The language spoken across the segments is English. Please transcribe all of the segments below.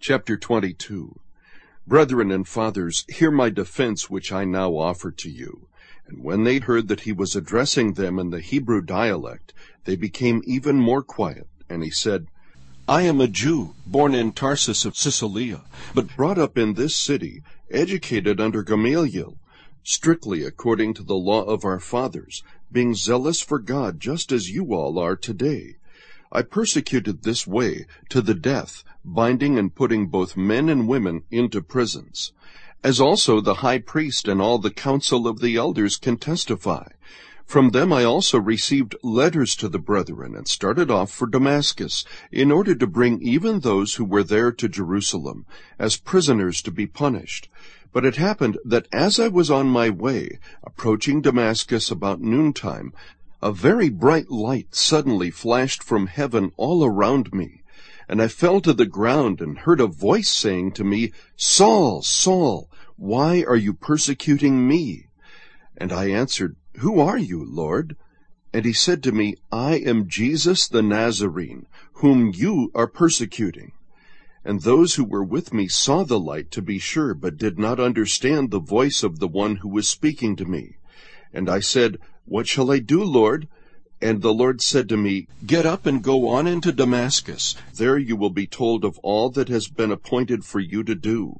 Chapter 22. Brethren and fathers, hear my defense which I now offer to you. And when they heard that he was addressing them in the Hebrew dialect, they became even more quiet. And he said, I am a Jew, born in Tarsus of Cilicia, but brought up in this city, educated under Gamaliel, strictly according to the law of our fathers, being zealous for God just as you all are today. I persecuted this way to the death, binding and putting both men and women into prisons. As also the high priest and all the council of the elders can testify. From them I also received letters to the brethren, and started off for Damascus, in order to bring even those who were there to Jerusalem, as prisoners to be punished. But it happened that as I was on my way, approaching Damascus about noontime, a very bright light suddenly flashed from heaven all around me, and I fell to the ground and heard a voice saying to me, Saul, Saul, why are you persecuting me? And I answered, Who are you, Lord? And he said to me, I am Jesus the Nazarene, whom you are persecuting. And those who were with me saw the light, to be sure, but did not understand the voice of the one who was speaking to me. And I said, What shall I do, Lord? And the Lord said to me, Get up and go on into Damascus. There you will be told of all that has been appointed for you to do.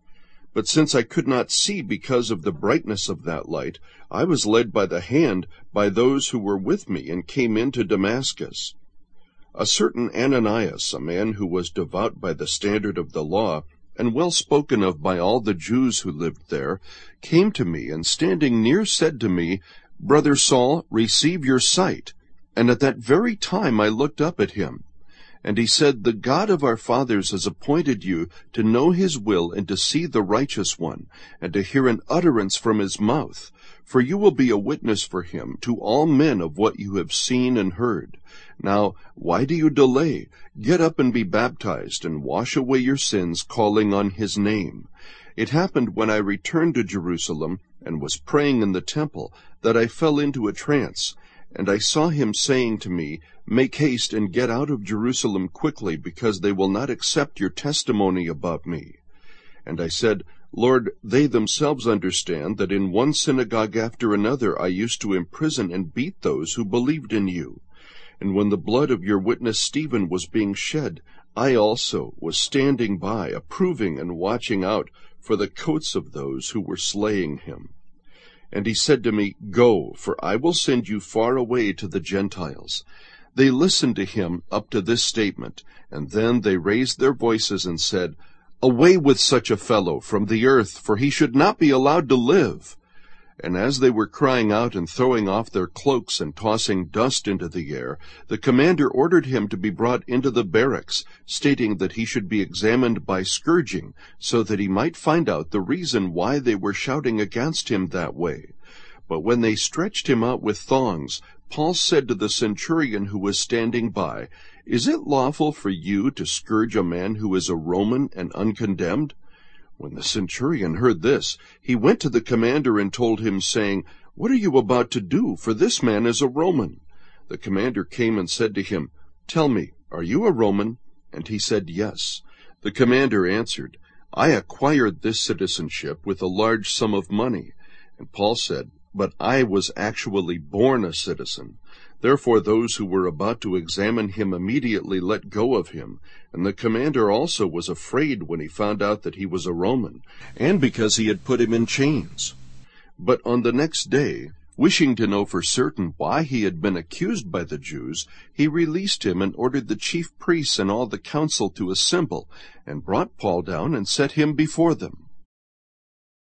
But since I could not see because of the brightness of that light, I was led by the hand by those who were with me, and came into Damascus. A certain Ananias, a man who was devout by the standard of the law, and well spoken of by all the Jews who lived there, came to me, and standing near said to me, Brother Saul, receive your sight. And at that very time I looked up at him. And he said, The God of our fathers has appointed you to know his will, and to see the righteous one, and to hear an utterance from his mouth. For you will be a witness for him to all men of what you have seen and heard. Now, why do you delay? Get up and be baptized, and wash away your sins, calling on his name. It happened when I returned to Jerusalem, and was praying in the temple, that I fell into a trance. And I saw him saying to me, Make haste and get out of Jerusalem quickly, because they will not accept your testimony about me. And I said, Lord, they themselves understand that in one synagogue after another I used to imprison and beat those who believed in you. And when the blood of your witness Stephen was being shed, I also was standing by, approving and watching out for the coats of those who were slaying him. And he said to me, Go, for I will send you far away to the Gentiles. They listened to him up to this statement, and then they raised their voices and said, Away with such a fellow from the earth, for he should not be allowed to live. And as they were crying out and throwing off their cloaks and tossing dust into the air, the commander ordered him to be brought into the barracks, stating that he should be examined by scourging, so that he might find out the reason why they were shouting against him that way. But when they stretched him out with thongs, Paul said to the centurion who was standing by, Is it lawful for you to scourge a man who is a Roman and uncondemned? When the centurion heard this, he went to the commander and told him, saying, What are you about to do? For this man is a Roman. The commander came and said to him, Tell me, are you a Roman? And he said, Yes. The commander answered, I acquired this citizenship with a large sum of money. And Paul said, But I was actually born a citizen. Therefore those who were about to examine him immediately let go of him, and the commander also was afraid when he found out that he was a Roman, and because he had put him in chains. But on the next day, wishing to know for certain why he had been accused by the Jews, he released him and ordered the chief priests and all the council to assemble, and brought Paul down and set him before them.